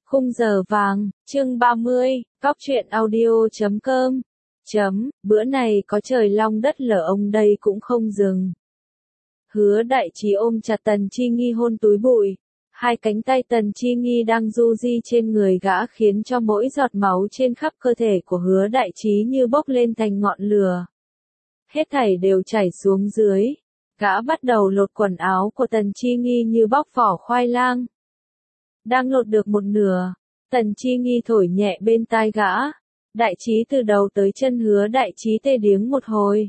Khung giờ vàng, chương 30, Cóc truyện audio.com. Bữa này có trời long đất lở ông đây cũng không dừng. Hứa Đại Trí ôm chặt Tần Chi Nghi hôn túi bụi. Hai cánh tay Tần Chi Nghi đang du di trên người gã khiến cho mỗi giọt máu trên khắp cơ thể của Hứa Đại Trí như bốc lên thành ngọn lửa. Hết thảy đều chảy xuống dưới. Gã bắt đầu lột quần áo của Tần Chi Nghi như bóc vỏ khoai lang. Đang lột được một nửa, Tần Chi Nghi thổi nhẹ bên tai gã. Đại Trí từ đầu tới chân Hứa Đại Trí tê điếng một hồi.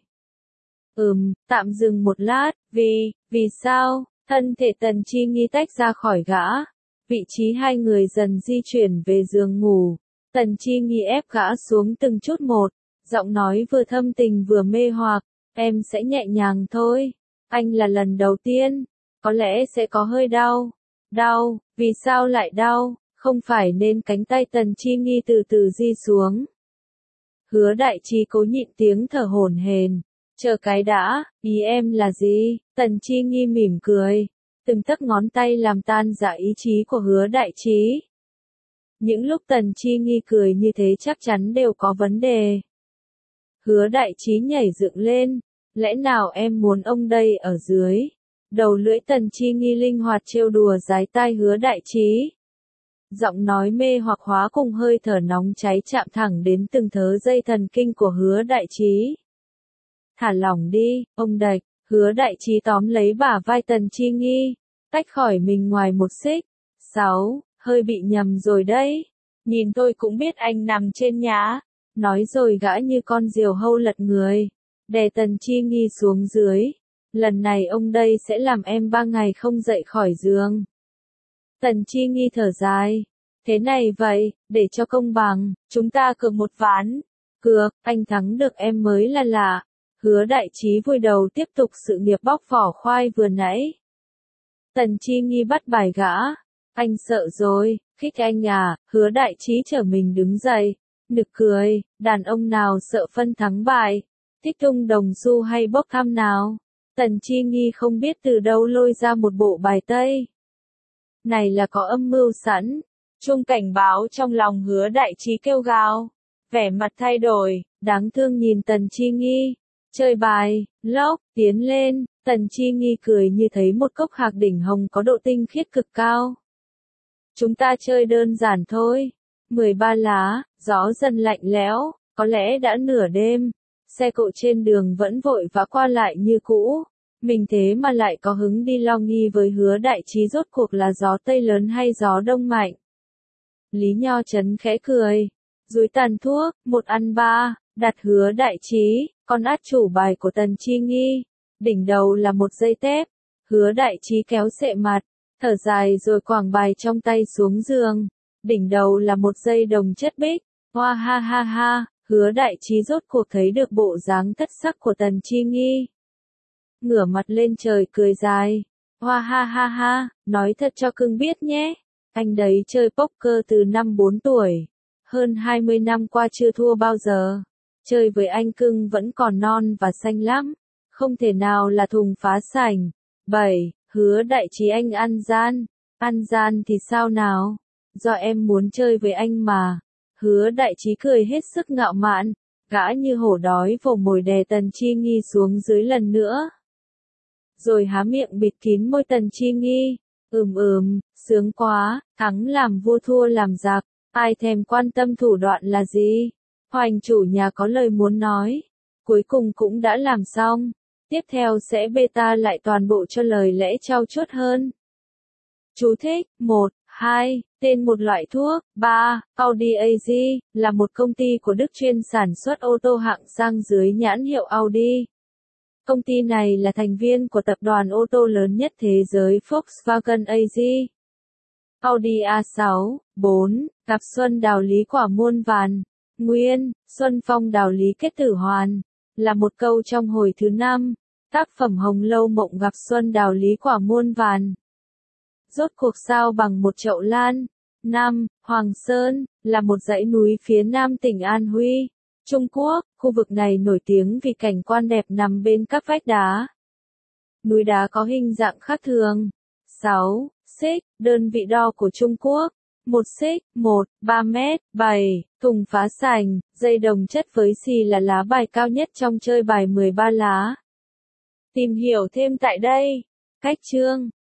Tạm dừng một lát, vì sao? Thân thể Tần Chi Nghi tách ra khỏi gã. Vị trí hai người dần di chuyển về giường ngủ. Tần Chi Nghi ép gã xuống từng chút một, giọng nói vừa thâm tình vừa mê hoặc, em sẽ nhẹ nhàng thôi. Anh là lần đầu tiên, có lẽ sẽ có hơi đau. Đau, vì sao lại đau? Không phải nên cánh tay Tần Chi Nghi từ từ di xuống. Hứa Đại Trí cố nhịn tiếng thở hổn hển. Chờ cái đã, ý em là gì? Tần Chi Nghi mỉm cười. Từng tấc ngón tay làm tan rã ý chí của Hứa Đại Trí. Những lúc Tần Chi Nghi cười như thế chắc chắn đều có vấn đề. Hứa Đại Trí nhảy dựng lên. Lẽ nào em muốn ông đây ở dưới? Đầu lưỡi Tần Chi Nghi linh hoạt trêu đùa dái tai Hứa Đại Trí. Giọng nói mê hoặc hóa cùng hơi thở nóng cháy chạm thẳng đến từng thớ dây thần kinh của Hứa Đại Trí. Thả lỏng đi, ông Đạch. Hứa Đại Trí tóm lấy bả vai Tần Chi Nghi, tách khỏi mình ngoài một xích. 6, hơi bị nhầm rồi đấy. Nhìn tôi cũng biết anh nằm trên nhá. Nói rồi gã như con diều hâu lật người, đè Tần Chi Nghi xuống dưới. Lần này ông đây sẽ làm em 3 ngày không dậy khỏi giường. Tần Chi Nghi thở dài. Thế này vậy, để cho công bằng, chúng ta cược một ván. Cược, anh thắng được em mới là lạ. Hứa Đại Trí vùi đầu tiếp tục sự nghiệp bóc vỏ khoai vừa nãy. Tần Chi Nghi bắt bài gã. Anh sợ rồi, khích anh à? Hứa Đại Trí trở mình đứng dậy. Nực cười, đàn ông nào sợ phân thắng bại? Thích tung đồng xu hay bốc thăm nào? Tần Chi Nghi không biết từ đâu lôi ra một bộ bài tây. Này là có âm mưu sẵn. Chuông cảnh báo trong lòng Hứa Đại Trí kêu gào. Vẻ mặt thay đổi, đáng thương nhìn Tần Chi Nghi. Chơi bài, lốc, tiến lên. Tần Chi Nghi cười như thấy một cốc hạc đỉnh hồng có độ tinh khiết cực cao. Chúng ta chơi đơn giản thôi. 13 lá, gió dần lạnh lẽo, có lẽ đã nửa đêm. Xe cộ trên đường vẫn vội vã qua lại như cũ. Mình thế mà lại có hứng đi lo nghi với Hứa Đại Trí rốt cuộc là gió Tây lớn hay gió Đông mạnh. Lý Nho Chấn khẽ cười. Dúi tàn thuốc, 1 ăn 3, đặt Hứa Đại Trí, con át chủ bài của Tần Chi Nghi. Đỉnh đầu là một dây tép. Hứa Đại Trí kéo xệ mặt, thở dài rồi quàng bài trong tay xuống giường. Đỉnh đầu là một dây đồng chất bích. Hoa ha ha ha, Hứa Đại Trí rốt cuộc thấy được bộ dáng thất sắc của Tần Chi Nghi. Ngửa mặt lên trời cười dài. Hoa ha ha ha, nói thật cho cưng biết nhé. Anh đấy chơi poker từ năm 4 tuổi. Hơn 20 năm qua chưa thua bao giờ. Chơi với anh cưng vẫn còn non và xanh lắm. Không thể nào là thùng phá sảnh. 7. Hứa Đại Trí anh ăn gian. Ăn gian thì sao nào? Do em muốn chơi với anh mà. Hứa Đại Trí cười hết sức ngạo mạn. Gã như hổ đói vồ mồi đè Tần Chi Nghi xuống dưới lần nữa. Rồi há miệng bịt kín môi Tần Chi Nghi. Sướng quá, thắng làm vua thua làm giặc. Ai thèm quan tâm thủ đoạn là gì? Hoành chủ nhà có lời muốn nói. Cuối cùng cũng đã làm xong. Tiếp theo sẽ beta lại toàn bộ cho lời lẽ trau chuốt hơn. Chú thích, 1, 2, tên một loại thuốc, 3, Audi AG, là một công ty của Đức chuyên sản xuất ô tô hạng sang dưới nhãn hiệu Audi. Công ty này là thành viên của tập đoàn ô tô lớn nhất thế giới Volkswagen AG. Audi A6, 4, gặp xuân đào lý quả muôn vàn. Nguyên, xuân phong đào lý kết tử hoàn, là một câu trong hồi thứ 5. Tác phẩm Hồng Lâu Mộng gặp xuân đào lý quả muôn vàn. Rốt cuộc sao bằng một chậu lan. 5. Hoàng Sơn, là một dãy núi phía nam tỉnh An Huy, Trung Quốc. Khu vực này nổi tiếng vì cảnh quan đẹp nằm bên các vách đá. Núi đá có hình dạng khác thường. 6. Xích, đơn vị đo của Trung Quốc. 1 xích, 3 mét, 7, thùng phá sành, dây đồng chất với xì là lá bài cao nhất trong chơi bài 13 lá. Tìm hiểu thêm tại đây. Cách chương